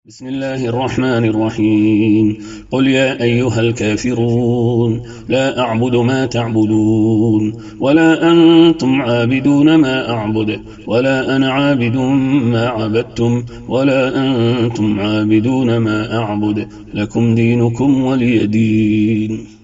بسم الله الرحمن الرحيم. قل يا أيها الكافرون لا أعبد ما تعبدون ولا أنتم عابدون ما أعبد ولا أنا عابد ما عبدتم ولا أنتم عابدون ما أعبد لكم دينكم ولي دين.